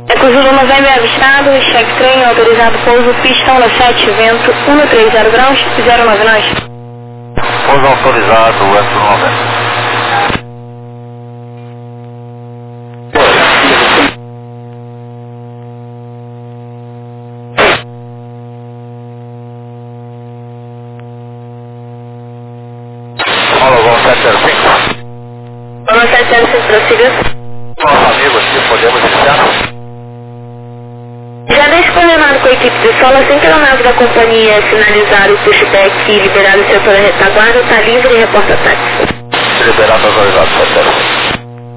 Eco Zulu November avistado, check trem autorizado pouso, pista 17, vento 130 graus, 099. Pouso autorizado, Eco November. Alô, Gol 705. Vamos 705, prossiga. Nosso amigo aqui, podemos iniciar? Já desde coordenado com a equipe de solo, assim que a nave da companhia sinalizar o pushback e liberar o setor da retaguarda, está livre e reporta táxi. Liberado autorizado, 705.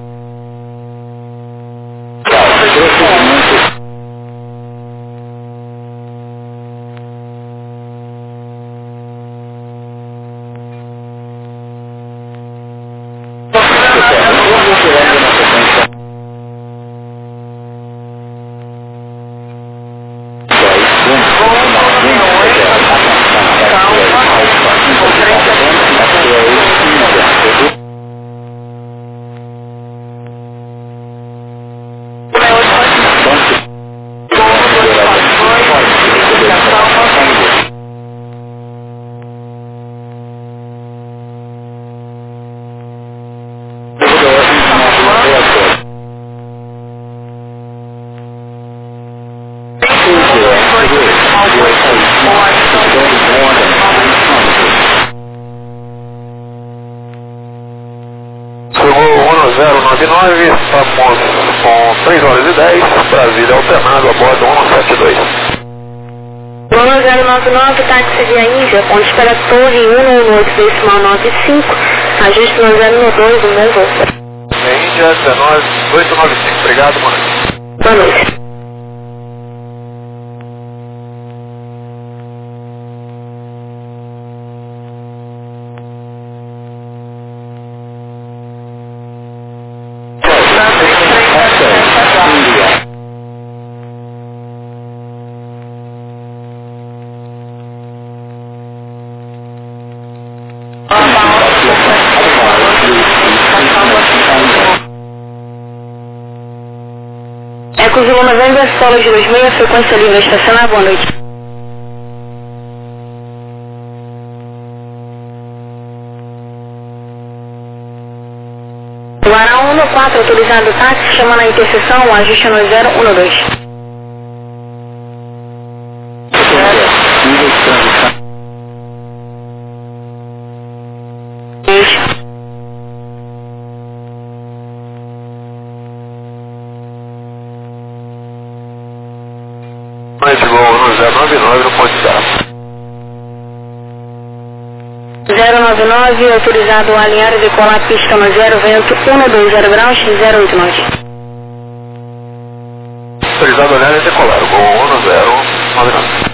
Chegou 1099, estamos com 3 horas e 10, Brasília alternado a bordo 172. 1099, táxi via Índia, ponte para a torre 118, decimal 95, ajuste no 012 do meu voo. Índia 19895, obrigado, mano. Boa noite. Eco Zulu November, solo de 26, frequência livre a estacionar, boa noite. Guará 114, autorizado táxi, chamando a interseção, ajuste no 012. Mas chegou no 099 no ponte da 099, autorizado a alinhar e decolar a pista no 0 vento 120 graus, 089. autorizado a olhar e decolar, Gol 1099.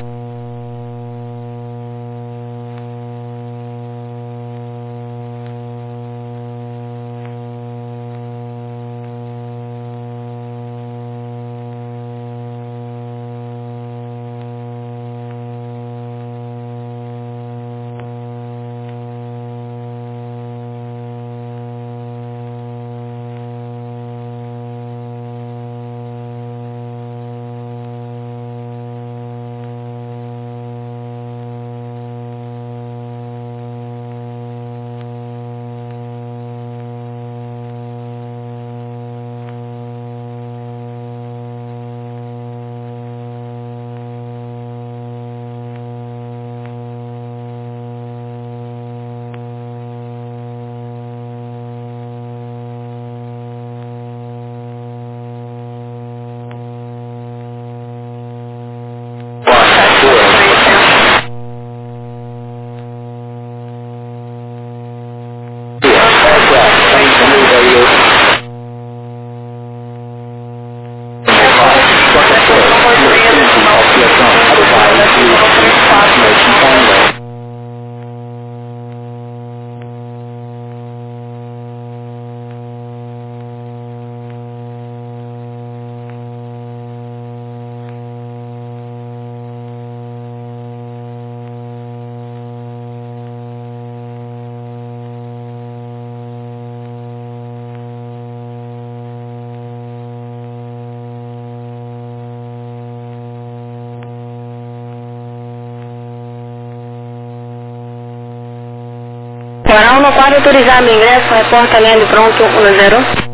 Guará 14, autorizado o ingresso, reporta linha de pronto 10.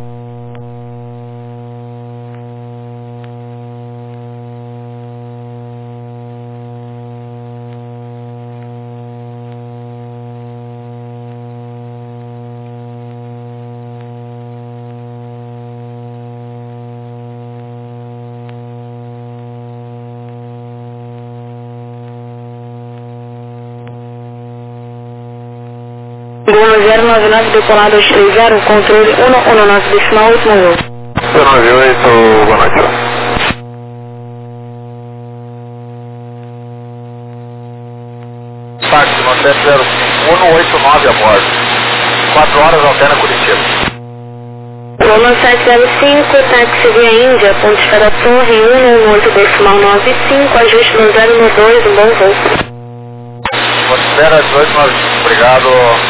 Gol 099, decolado 230, controle 119, decimal, último voo. 098, boa noite. Táxi, 189 a bordo. 4 horas, alterna Curitiba. Gol 705, táxi via Índia, ponto de cada torre, 118, decimal 95, ajuste no 012, um bom voo. Considera 18, obrigado,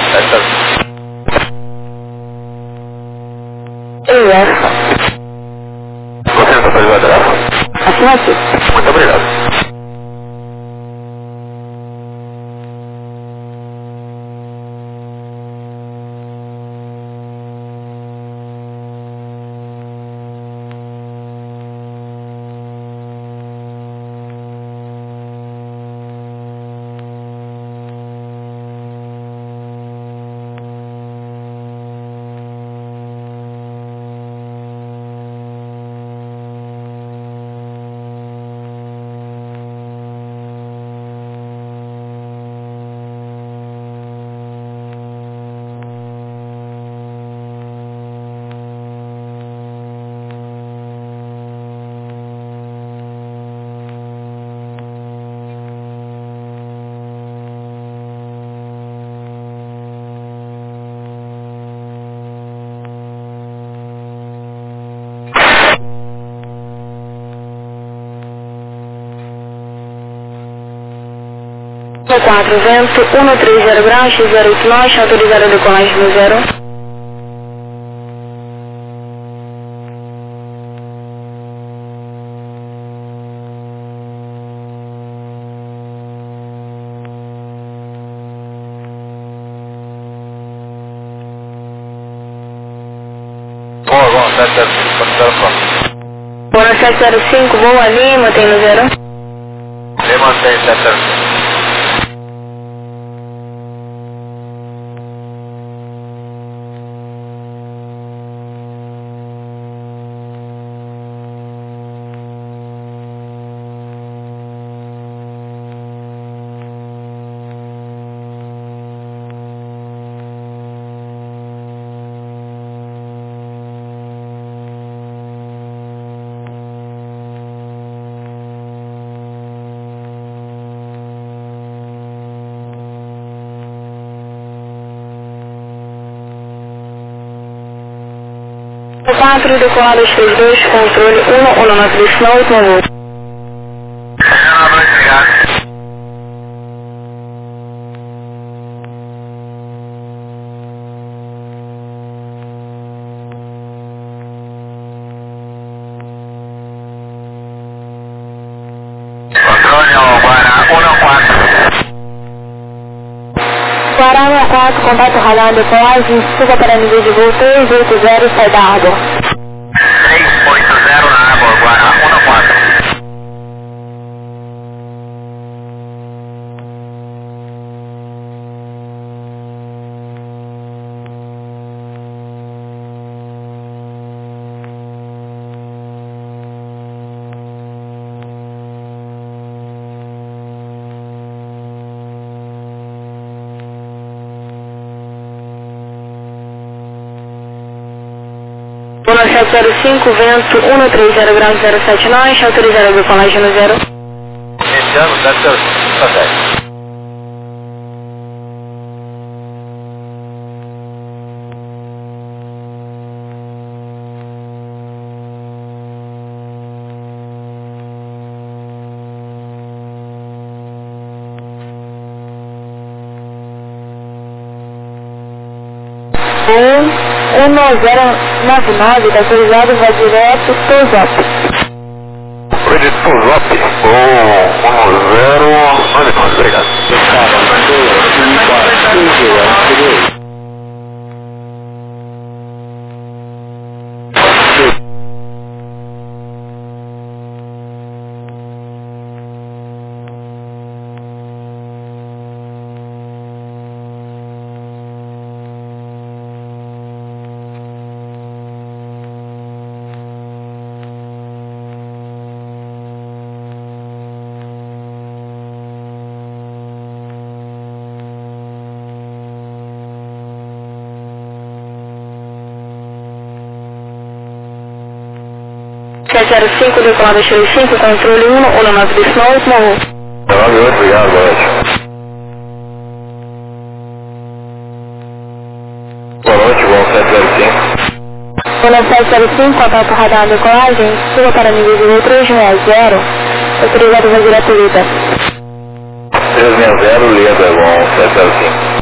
Você está fazendo a graça? Assim aqui. Muito obrigado. No 4, vento 130 graus, X08 nós, autorizado a decolagem no 0. Bom, 705, considera pronto. Bora 705, voa ali, mantém no 0. Ele mantém 705. No 4, decolado 232, controle 119, decimal, último voo. Guará 4, contato radar decolagem, suba para nível de voo 380, sai da água. 380 na água, Guará 14. Gol 705, vento 130 graus 07 nós, autorizado a decolagem no 0. Iniciando 705, tá certo. Gol 1099, está autorizado, vai direto, Tozop. Foi de Tozop, Gol 1099, obrigado. 705, decolada Chile 5, controle 1, olha 9 decimal 8, morro. 98, obrigado, boa noite. Boa noite, voo 705. Olha 705, contato radar decolagem, suba para nível de 360, autorizado vai direto Lida. 360, Lida, voo 705.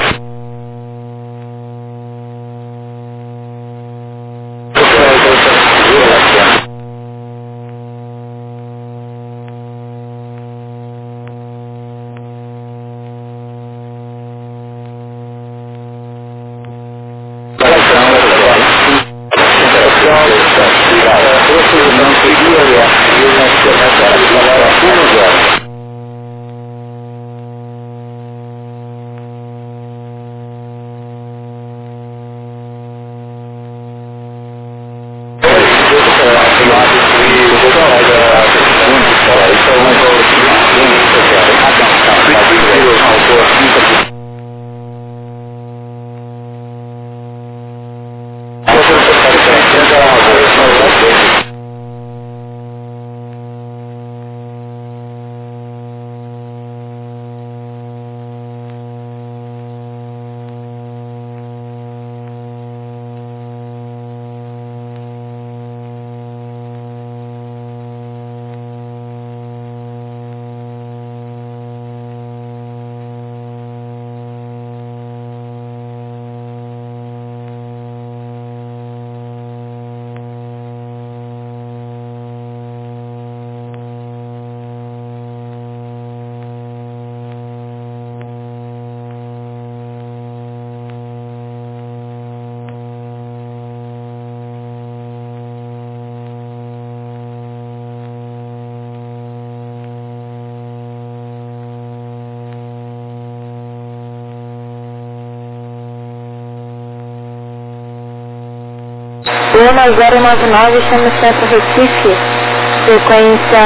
Lima 099, estamos centro Recife, frequência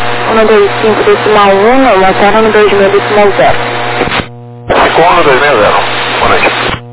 125 decimal 1, motor 120 decimal 0. Ficou 120, boa noite.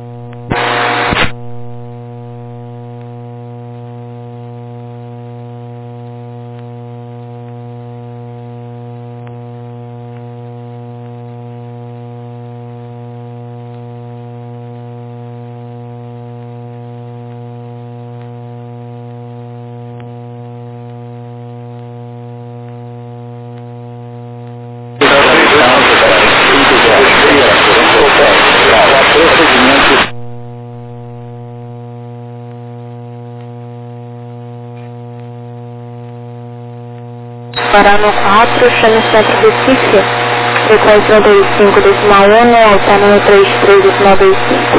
Pará no 4, chame centro Recife, frequência 125 decimal 1, alternando 33 decimal 25.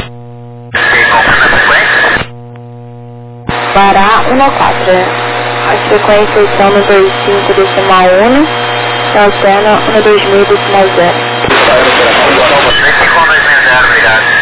Pará 104, as frequências são no 25 decimal 1, e alterna no 2000 decimal 0. Obrigado.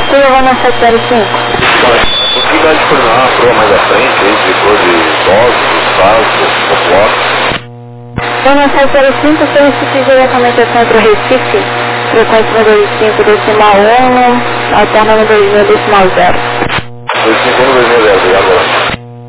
Sul, eu vou na 705. Possibilidade de coordenar uma prova mais à frente, aí, depois de idosos, estados, populares. Vou na 705, solicite diretamente a Centro Recife, frequência número 5, decimal 1, alterna no 2000, decimal 0. 25 no 2000, obrigado.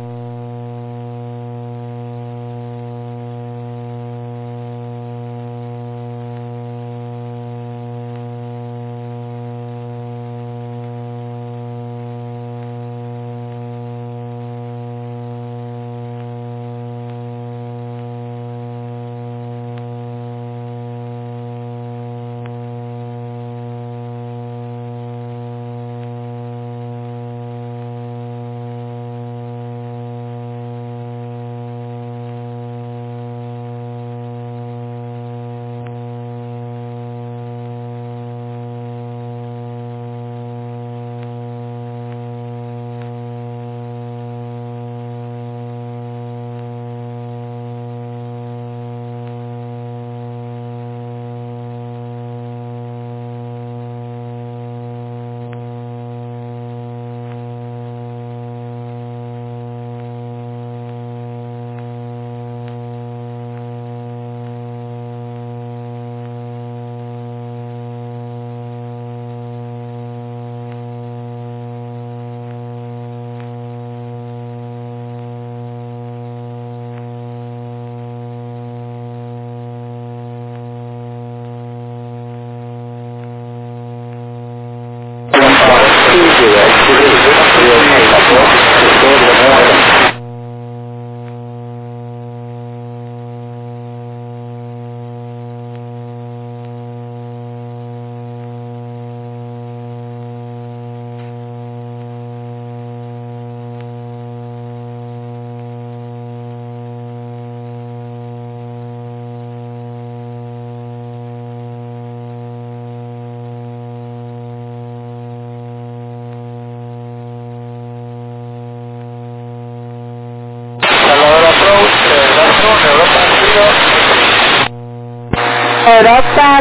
Europa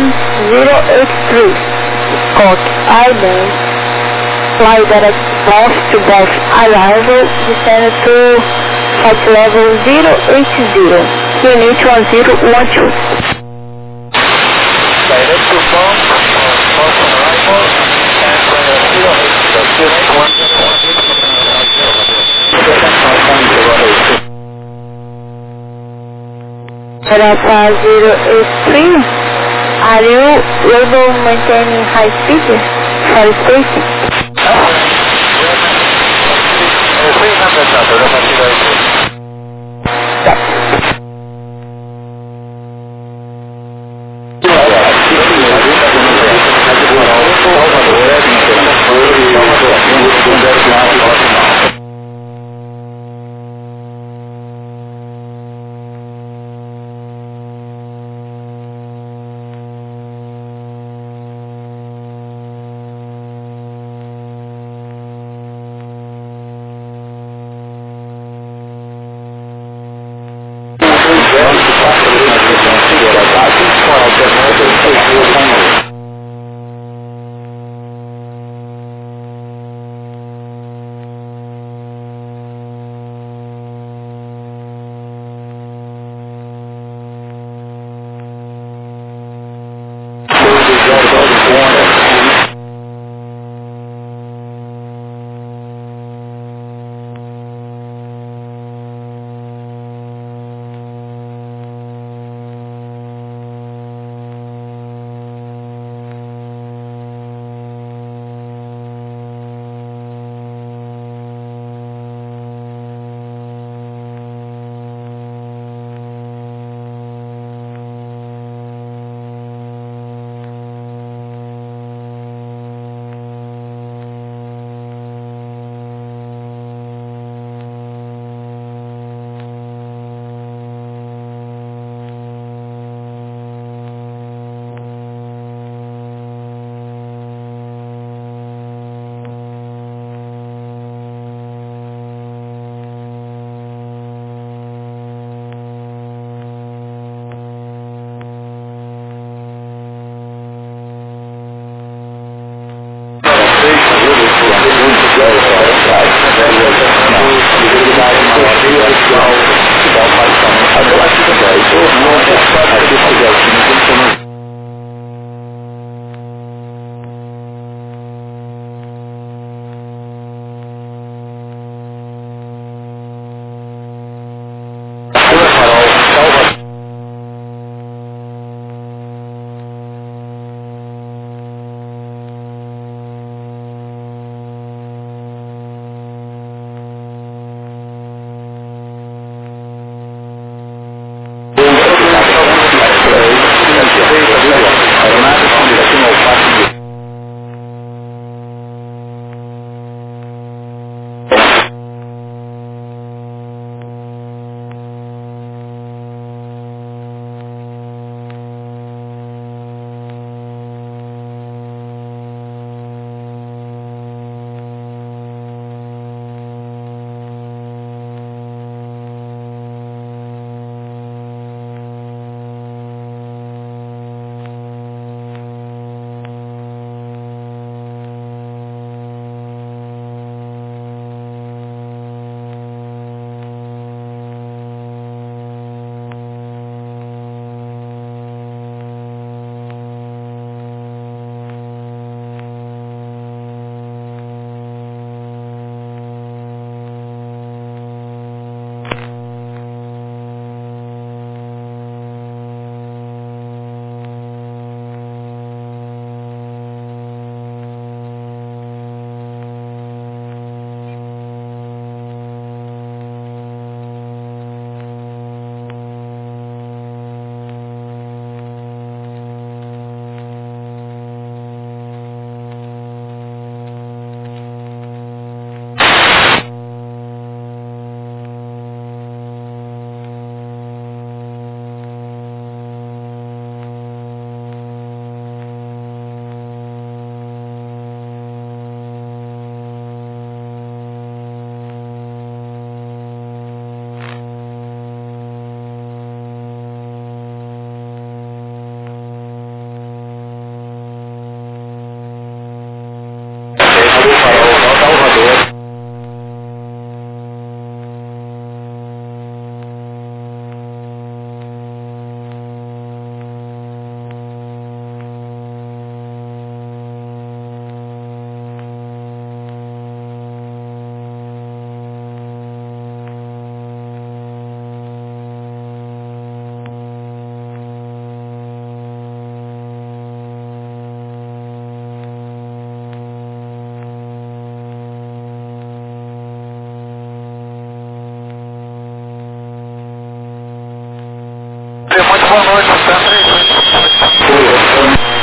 083, Scott Island, fly direct north to Boston arrival, descend to flight level 080, unit 1012. Direct to Boston arrival, Europa 083, are you able to maintain high speed for spacing? 083,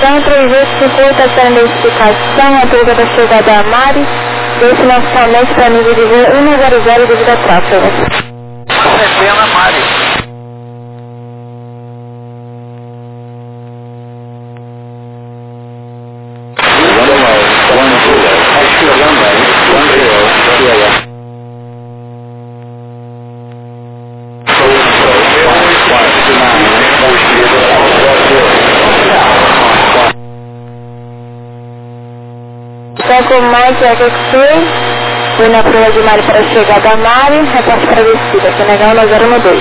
Então, 3858 está sendo identificação, autoriza para chegada a Mari, financiamento para nível de voo 100 devido a tráfego. Recebendo a Mari. Com Mike X-Ray, fui na prova de Mari para a chegada a Mari, reporte para a descida, Senegal 012.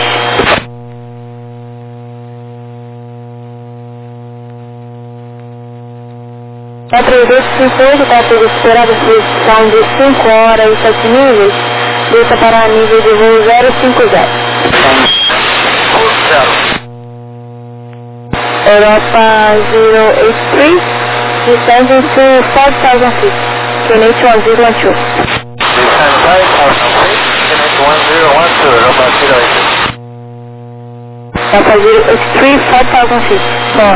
A 3858 está sendo esperada a posição de 5 horas e 7 níveis, desça para a nível de voo 050. Europa 083. Descending to 5,000 feet, Canadian 1012. Descend 5,000 feet, Canadian 1012, Europa 083. Papa 083, 5,000 feet, 4.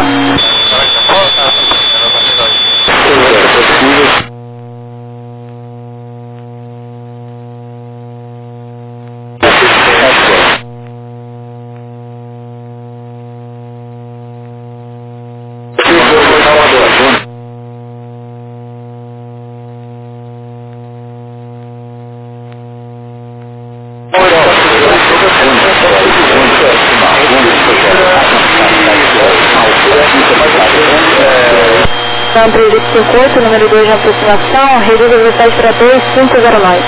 Então, 3858, número 2 de aproximação, reduz a velocidade para 2509.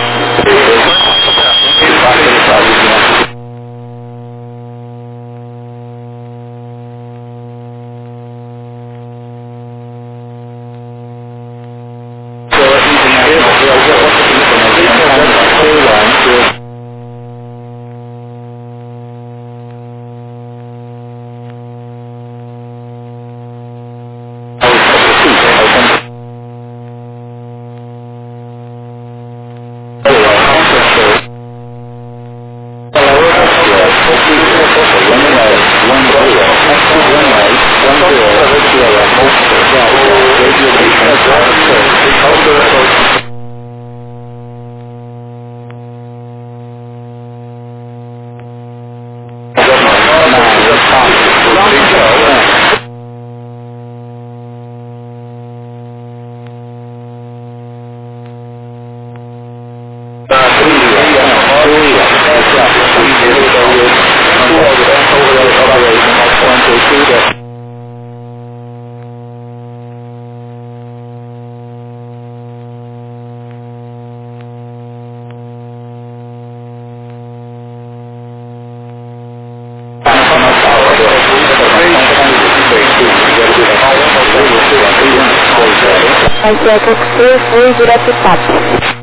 Aqui é que eu fui direto e papo.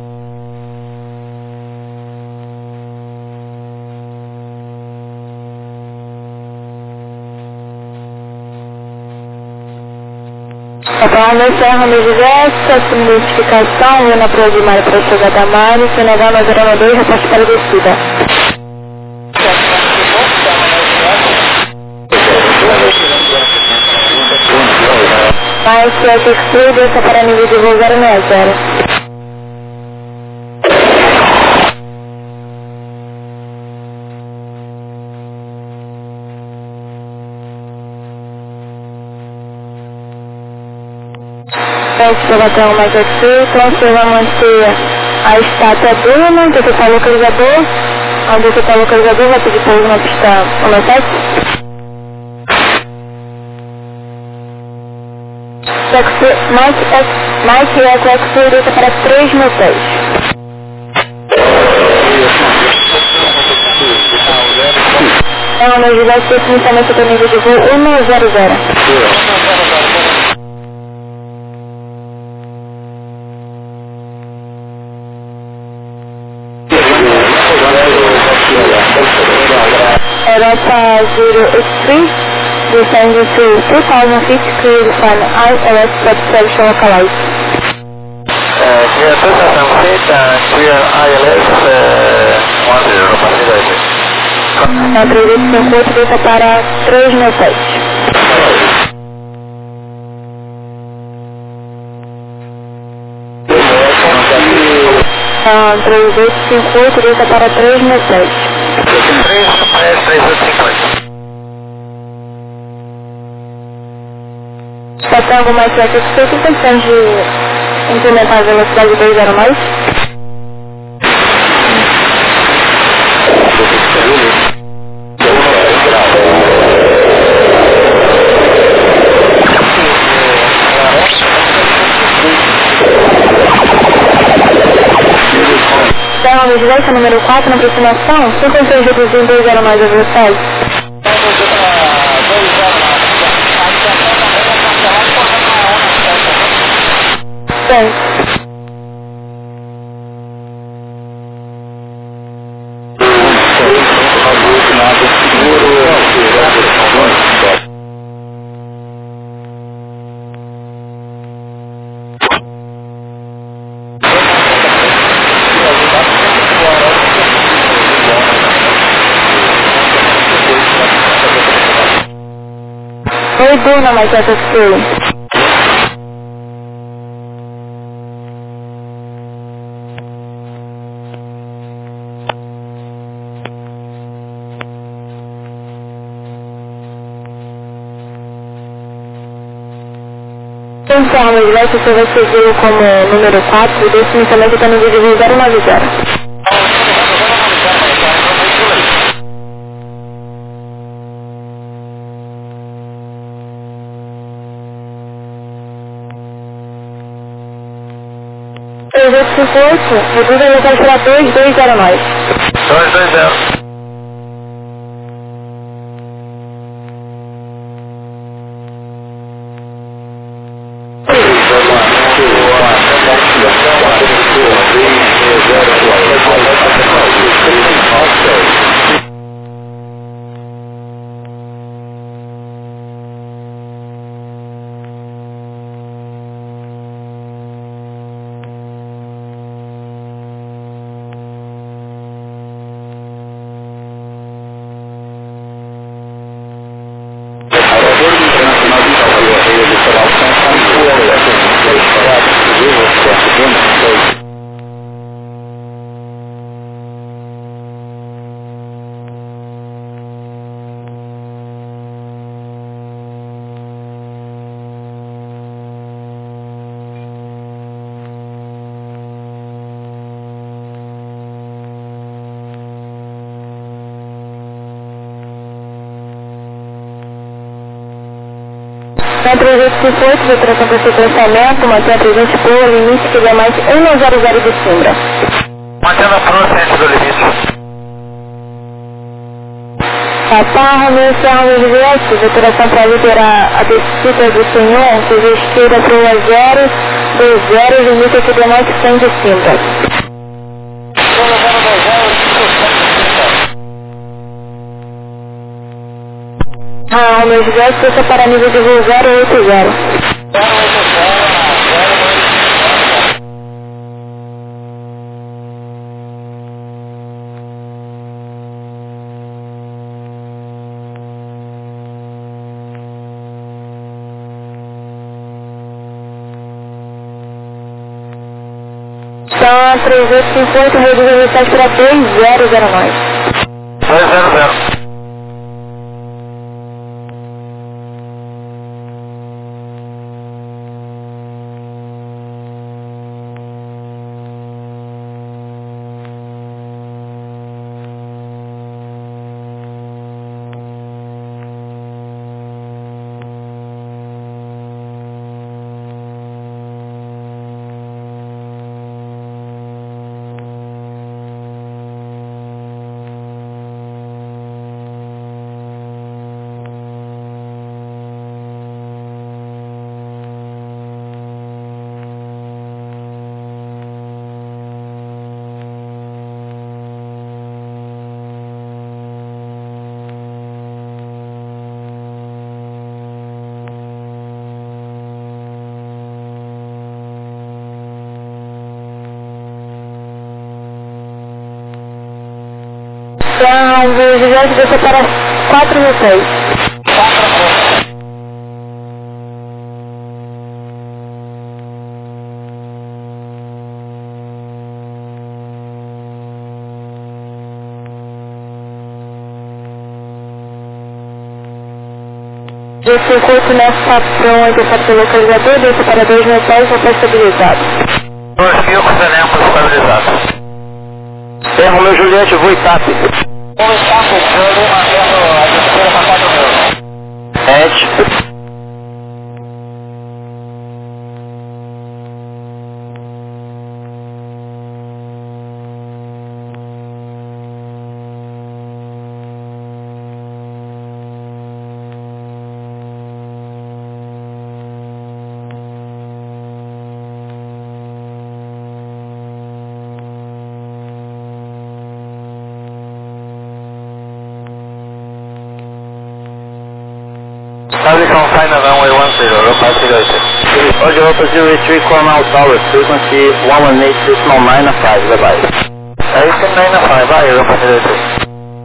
Então, nesse erro de diversas identificação, eu na prova de Mari para a chegada a Mari, Senegal 012, reporte para a descida. Mas que é que exclui desça para nível de voo 060. Observação mais aqui, então você vai manter a estátua Duna, onde você está o localizador, onde você está o localizador, vai pedir pouso na pista 17. Mike X desça para 3 pés. Então, a agilidade de inicialmente do nível de voo 100. Europa 083, descending to 2,000 feet, clear the sun, ILS service localized. Clear 2,000 feet and clear ILS 10, Europa 083. Na 3858 desça para 3 pés. 3858, liga para 367. 3850. Só tem algo mais satisfeito em questão de implementar a velocidade 2.0 mais? Então, vigilância número 4 na aproximação, 56 reduzir 2.0 mais a velocidade. Sim. Oi, Bruna, mas essa sim. Então, mas vai, você vai seguir como número 4 e desse inicialmente está no vídeo 090. Eu vou te 58, reduz a velocidade para 2209. 220. Na 358, de operação para sequenciamento, mantém a presente boa, limite que é mais 100 de Simbra. Mantendo a procedente do limite. Catarra, meu carro de vieste, de operação para liberar a descida do senhor, que já esquerda para 020, limite que é mais 100 de Simbra. Ah, o meu vieste passa para nível de voo 080. Então, 3858, reduz a velocidade para 2009. 200. Então, o gigante vai ser para 4.600. G58 nessa pronto, essa para o localizador, desça para 2010, já está estabilizado. 2000, Cruzamento estabilizado. Romeu Juliette, voo TAP. Voo TAP, Júlio, mantendo a terceira para 4000. Ed. Service on sign of runway 10, Europa 08. Roger, Europa 03, Cornell Tower, frequency 118.995, bye-bye. 18.995, bye, Europa 03.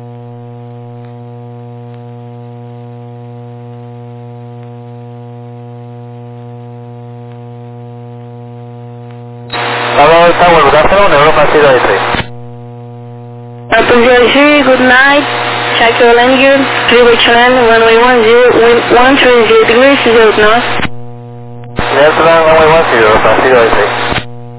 Hello, Tower, good afternoon, Europa 03. Apple G, good night. Check your landing, freeway channel, runway 130 degrees, 0 knots. Yes, runway 10, Europa 03.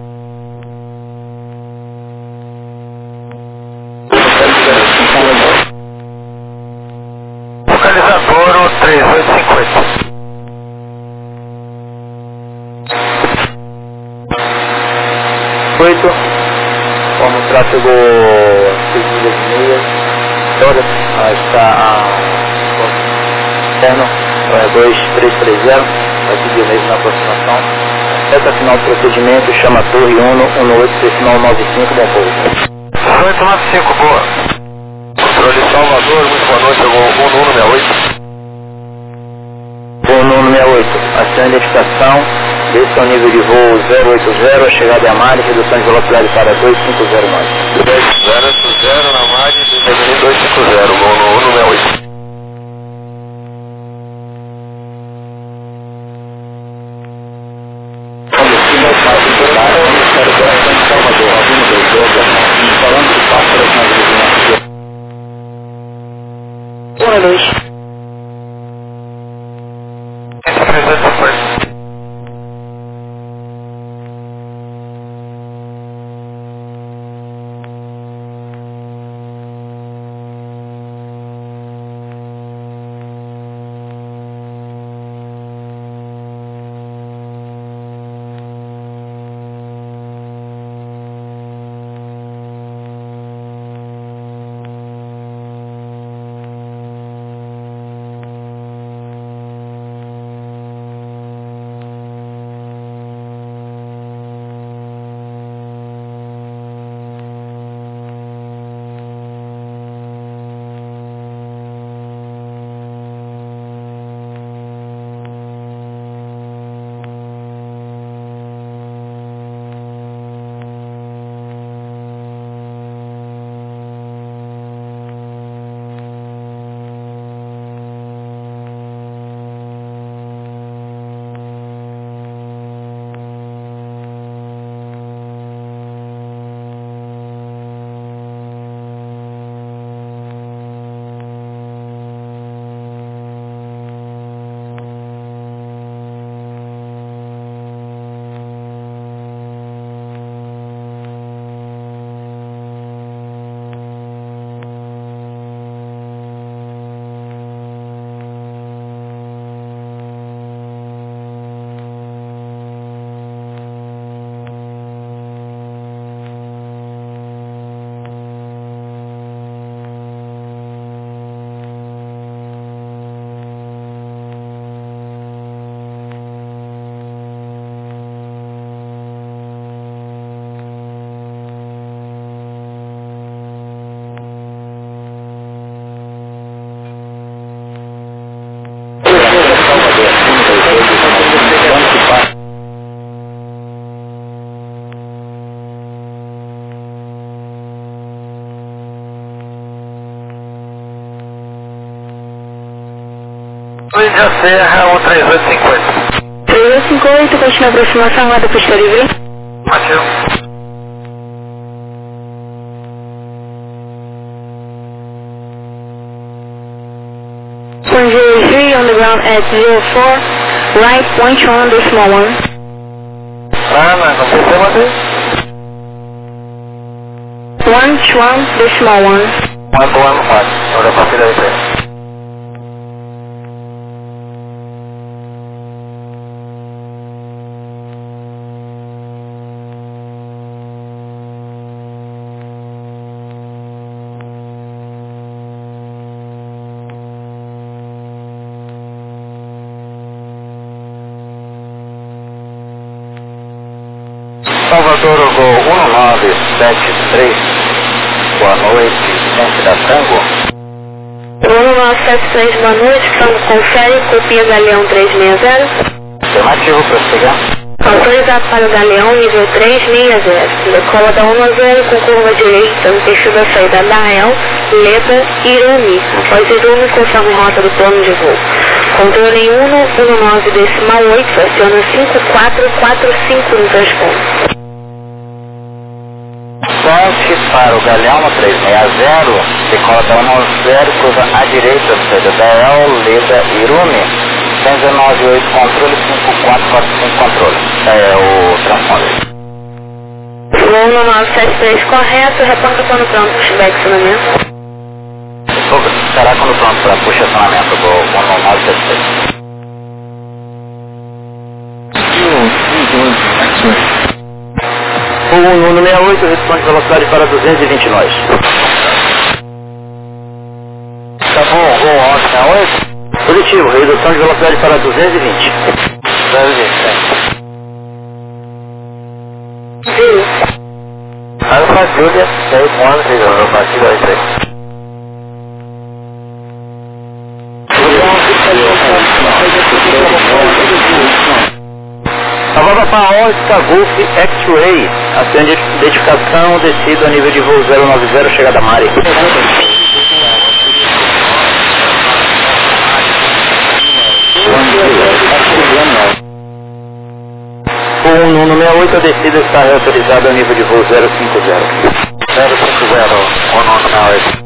Localizador 3850. Como tráfego 6 milhas, toda está interno 2330, vai seguir o mesmo na aproximação. Reta final do procedimento, chama Torre 118, decimal 95, bom pouco. 1895, boa. Controle Salvador, muito boa noite, eu vou 1168. Voo 1168, acione a identificação. Esse é o nível de voo 080, a chegada é a Mari, redução de velocidade para 250 nós. 080 na Mari, 250, voo no 168. Boa noite. Luiz da Serra, 13850. 358, continua a aproximação, roda pista livre. Matheus. Com GG, on the ground at 04, right 121.1. Não precisa manter. 121.1. 115, olha pra tirar isso aí. Salvador, Gol 1973, boa noite, gente da Tango. 1973, boa noite, Tango confere, copia Galeão 360. Afirmativo, prossiga. Autorizado para o Galeão, nível 360. Decola da 1 a 0 com curva direita, no perfil da saída da Rael, letra Irumi. Após Irumi, conforme rota do plano de voo. Controle em 119,8, aciona 5445 no transponder. Ponte para o Galeão no 360, decola da 1 a 0, curva à direita, saída da Rael, letra Irumi. 119,8 controle, 5445 controle. É o transponder. Voo 1973 correto, reporta quando pronto, pushback acionamento. Será quando pronto para puxa acionamento do 1973. O 168, responde velocidade para 220 nós. Tá bom, Gol 1168. Positivo, redução de velocidade para 220. 220. Alfa Julia 610, no partido aí 3. Nova para Oscar Golf X-Ray, ação de identificação, descida a nível de voo 090, chegada a Mari. O 168, a descida está reautorizada a nível de voo 050. 050, 168.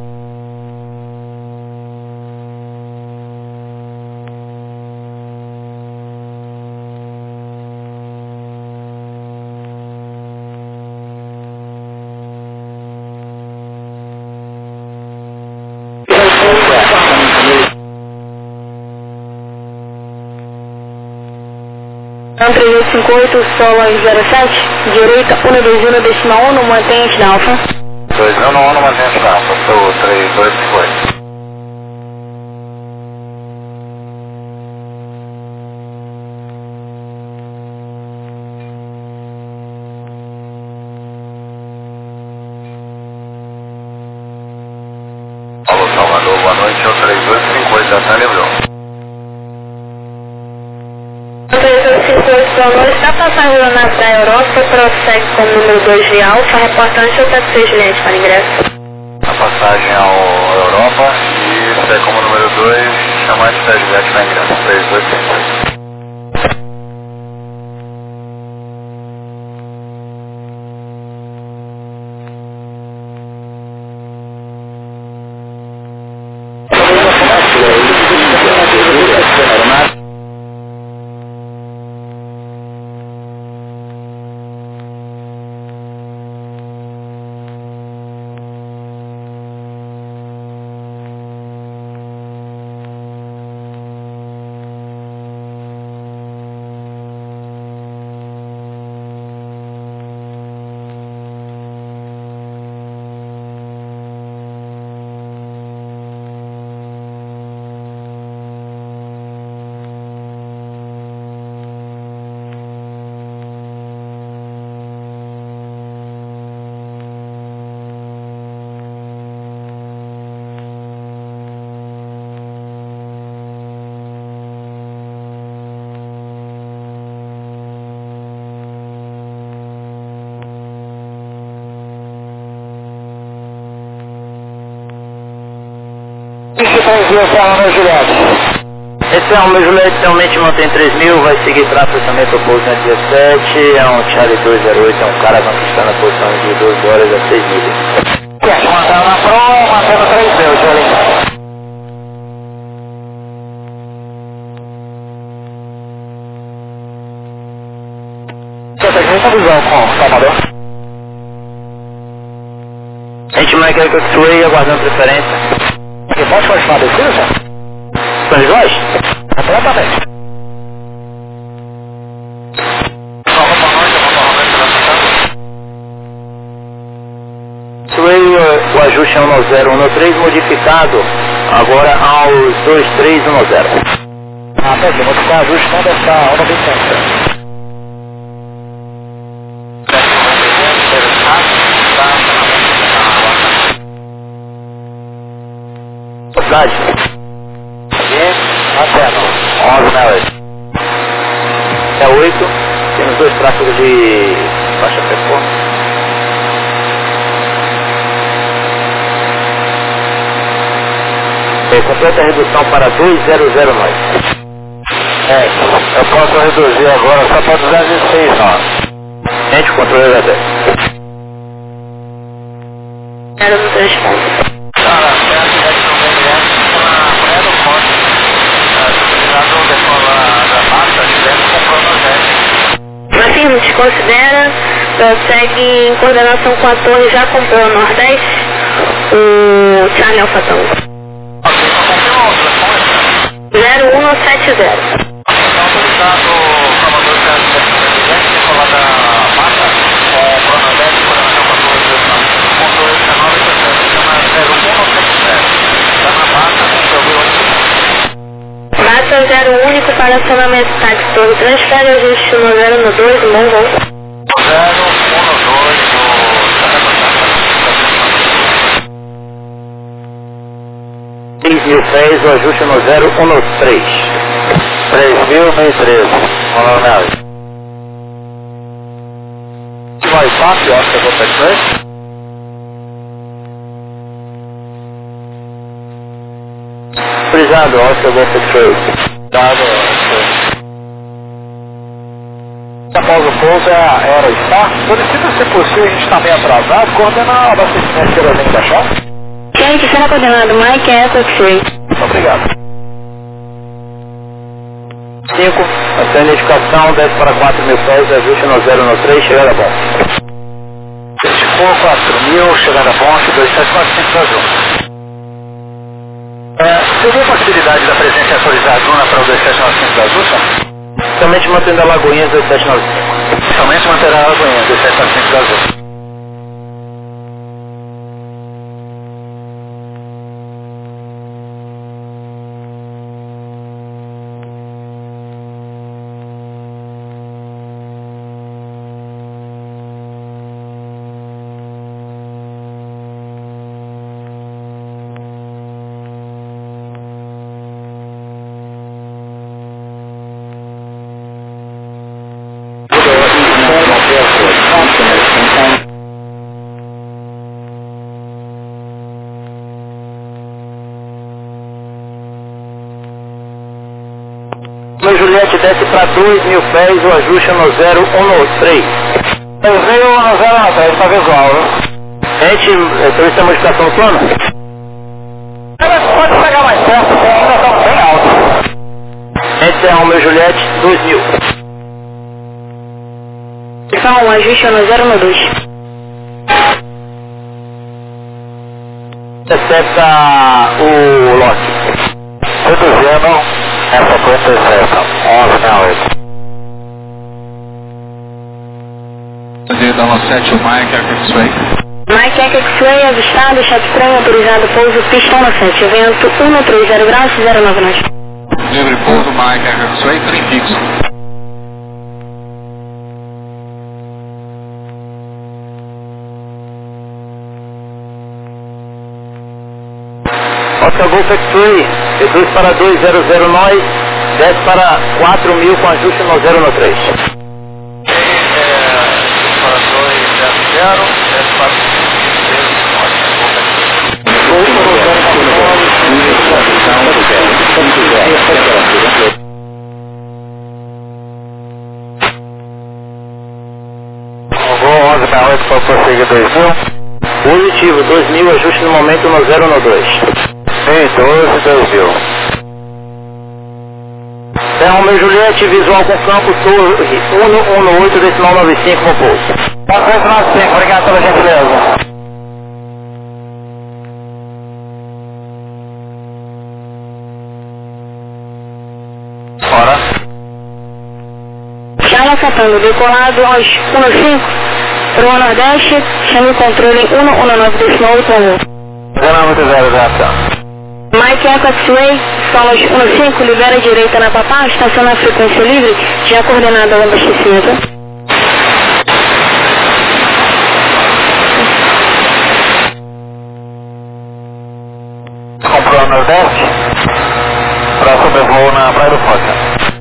Então 358, solo 07, direita 121, decimal 1, mantém da Alfa. 211, mantém da Alfa, sou 3258. Alô, Salvador, boa noite, é o 3258, já tá lembrando. 358, boa noite, está passando na nave da Europa, prossegue com o número 2 de Alfa, reportante ou 76 Juliette para ingresso. A passagem ao Europa e segue como número 2, chamar de 7 Juliette para ingresso, 3258. Esse é um meu Juliette, realmente mantém 3.000, vai seguir para processamento ao pouso na 17, é um Charlie 208, é um Caravan que está na posição de 12 horas a 6 milhas. Mantendo na proa, mantendo 3.000, Charlie. visão com o Salvador. Gente, Mike Echo X-Ray, aguardando preferência. E pode continuar a descida, senhor? São Jorge? Completamente. O ajuste é 1013 modificado agora aos 2310. Ah, tá aqui, modificar o ajuste quando está 1,25. Velocidade? Aqui, antena. 1168. É 8, temos 2 tráfegos de baixa performance. Completa a redução para 200 nós. Eu posso reduzir agora só para 206 nós. Gente, controle da 10. Era no transporte. Cara, a atividade não vem direto para o ponto. Se o decolar da massa, tivemos comprou no Nordeste. Assim, desconsidera, segue em coordenação com a torre, já comprou no Nordeste, o Charlie Alpha Tango. 0170. Então, utilizado o Salvador Presidente, decolar da massa, com o Pronodeste, coordenação com a torre 1970. Chama 0170. Está na massa, Massa 0 único para acionamento táxi torre, transfere o ajuste no 012, Mongol. 3.010, o ajuste no 013. 3.013. Coronel. Vai fácil, acho que eu vou ter Frisado, Oscar Golf X-Ray. Dado, após o pouso é a Aerostar. Solicita, se possível, a gente está meio atrasado, coordena o abastecimento de Querosene da Chave. Gente, será coordenado Mike Echo X-Ray. Obrigado. 5, a sua identificação 10 para 4.000 pés, ajuste no 013, chegada a bom. 4.000, chegada a ponte, 2745 azul. Seria a possibilidade da presença autorizada Duna para o 2795 azul, senhor? Somente mantendo a Lagoinha 2795. Somente manterá a Lagoinha 2795 azul. Meu Juliette desce para 2.000 pés, o ajuste no 013. 2.013, está visual, viu? Gente, prevista a modificação do plano? Pode chegar mais perto, porque ainda estamos bem altos. Gente, é o meu Juliette 2.000. Então, o ajuste é no 012. Acerta o lote. Reduzindo essa frequência 1168. Da 97, o Mike Echo X-Ray. Mike Echo X-Ray avistado, chat estranho, autorizado pouso, pistão na 7, evento 130 graus, 09 nós. Livre pouso, Mike Echo X-Ray, trem fixo. Oscar Golf X-Ray, reduz para 200 nós, desce para 4.000 com ajuste no 013. Para 200, desce para Vou 1168 para prosseguir 2.000. Positivo, 2.000, ajuste no momento no 012. 12, 2.000. É Romeu Juliette, visual com campo, torre 118,95 no pulso. 495, obrigado pela gentileza. Fora. Charla Catando, decolado aos 15 para o Nordeste, chame o controle 119,8. 19.0, Mike Echo X-Ray, solos 15, libera a direita na Papá, estaciona a frequência livre, já coordenada ao abastecimento. Comprou no Nordeste, para sobrevoo na Praia do Forte.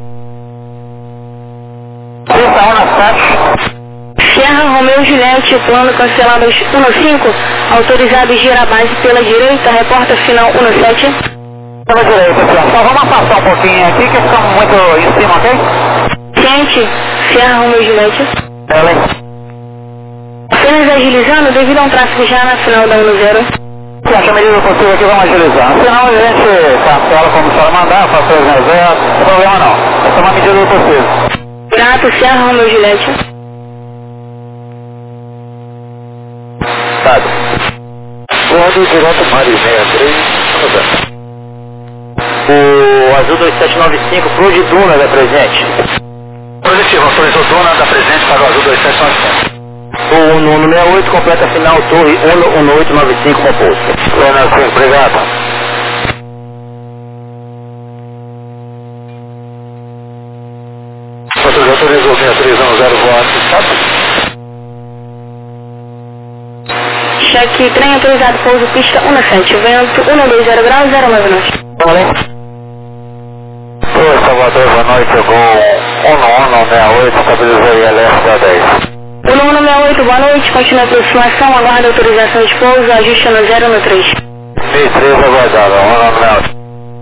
Pista 1 na 7. Sierra Romeu Juliette, plano cancelado aos 15, autorizado gira a base pela direita, reporta final 17. Pela direita, pessoal. Só vamos afastar um pouquinho aqui, que ficamos muito em cima, ok? Ciente, Sierra Romeu Juliette. Ela. Apenas agilizando devido a um tráfego já na final da 10. Se acha a medida possível aqui, vamos agilizar. Senão a gente cancela como só mandar, faz 3 0, não tem problema não. Essa é uma medida do possível. Grato, Sierra Romeu Juliette. Dado. Voando direto Mari 63, o Azul 2795 pro de Duna da presente. Positivo, autorizou Duna da presente para o Azul 2795. O 168 completa final torre 11895 com pulso. Leonardo, obrigado. Autorizou 6310 voando, sabe? Cheque trem autorizado, pouso pista 17, vento 120 graus, 09 nós. Oi, Salvador, boa noite, Gol 1168, estabilizou ILS da 10. 1168, boa noite, continua a aproximação, aguarda autorização de pouso, ajuste no 0 no 3. 1003 aguardado, 1168.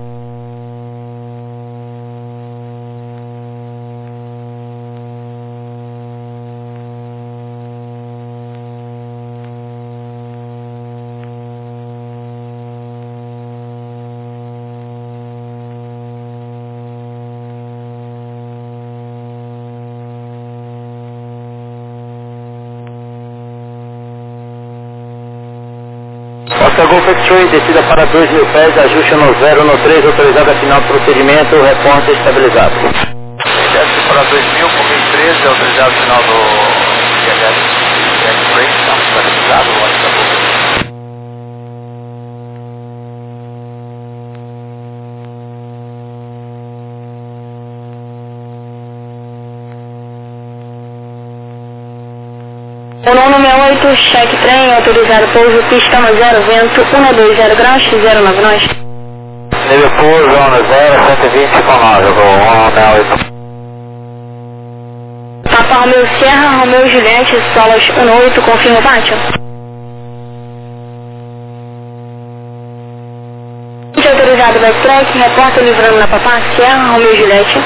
Oscar Golf X-Ray, descida para 2.000 pés, ajuste no 0 no 3, autorizada final do procedimento, repórter estabilizado. Desce para 2000, com 1013, autorizado final do ILS X-Ray, está estabilizado, Oscar Golf. O 968, cheque trem, autorizado pouso, pista 10, vento 120 graus, 09 nós. Nível pouso, 10, 120 com 9, Gol 1168. Papa Romeu Sierra, Romeu Juliette, solos 18, confirma o pátio. Autorizado backtrack, repórter livrando na Papá, Sierra, Romeu Juliette.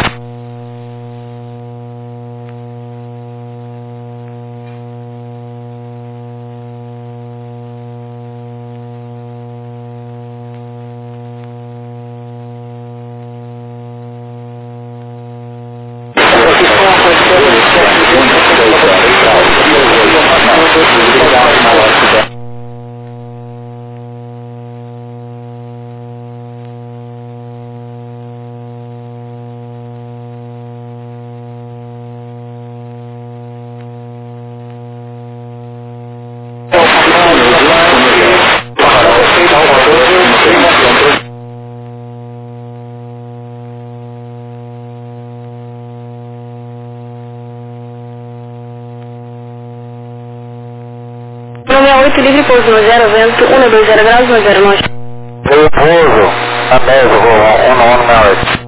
Número 8, livre pouso no 0, vento 120 graus, 10 nós. Nível pouso, a 10, Gol 1168.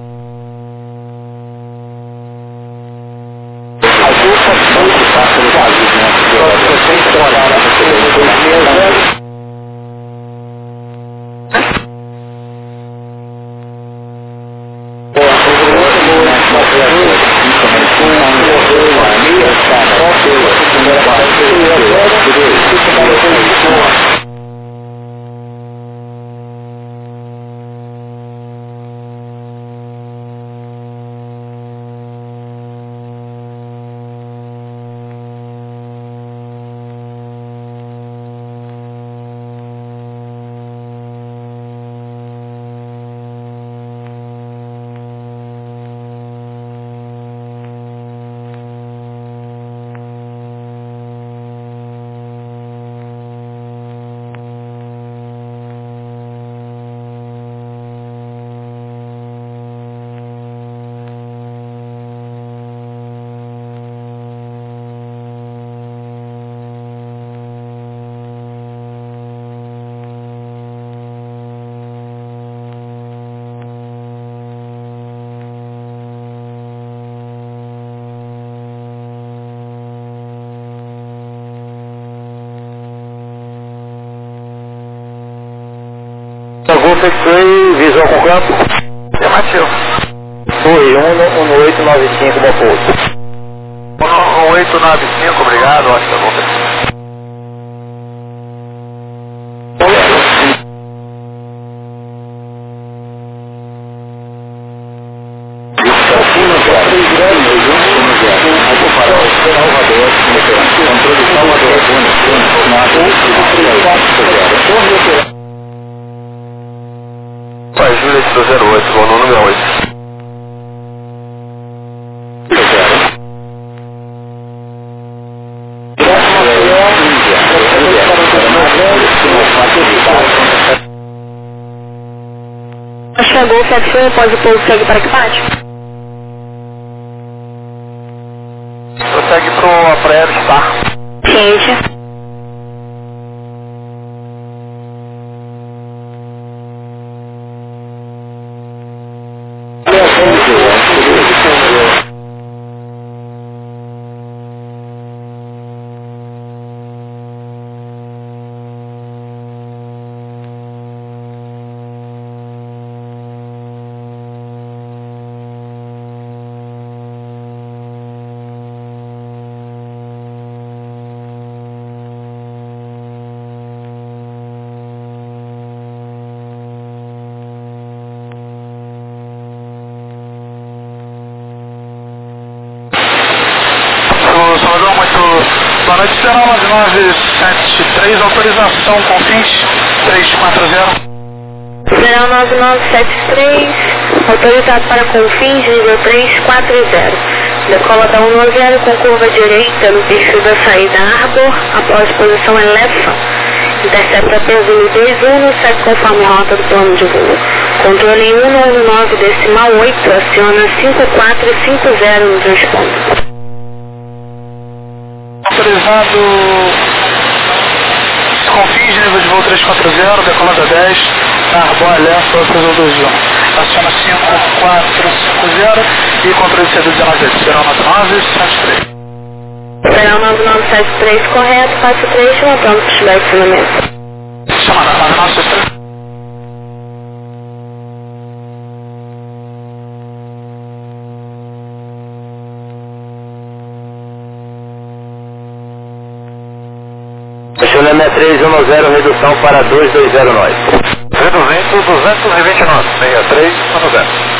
Gol Fexway, visual com campo. Afirmativo. Torre 1895, bom pouso. 1895, obrigado, acho que é bom. Pai, Juliette do 08, vou no número 8. Chegou o 71, pode o pouso segue para equipagem? Prossegue pro Apraia Star. Ciência. Salvador, muito boa noite, 0973, autorização com fins 340. 09973, autorizado para confins nível 340. Decola da 190 com curva direita no perfil da saída Arbor, após posição Elefa. Intercepta peso 21, segue conforme rota do plano de voo. Controle 199 decimal 8, aciona 5450 no transponder. Autorizado confins nível de voo 340, decolada 10, Arbor Elefa, Fusão. Aciona 5450 e controle C19, 09973. 09973 correto, passo 3, chamando para estiver de funcionamento. Chamada 9973. Chulema 310, redução para 2209. Reduzindo 229, 63, 10.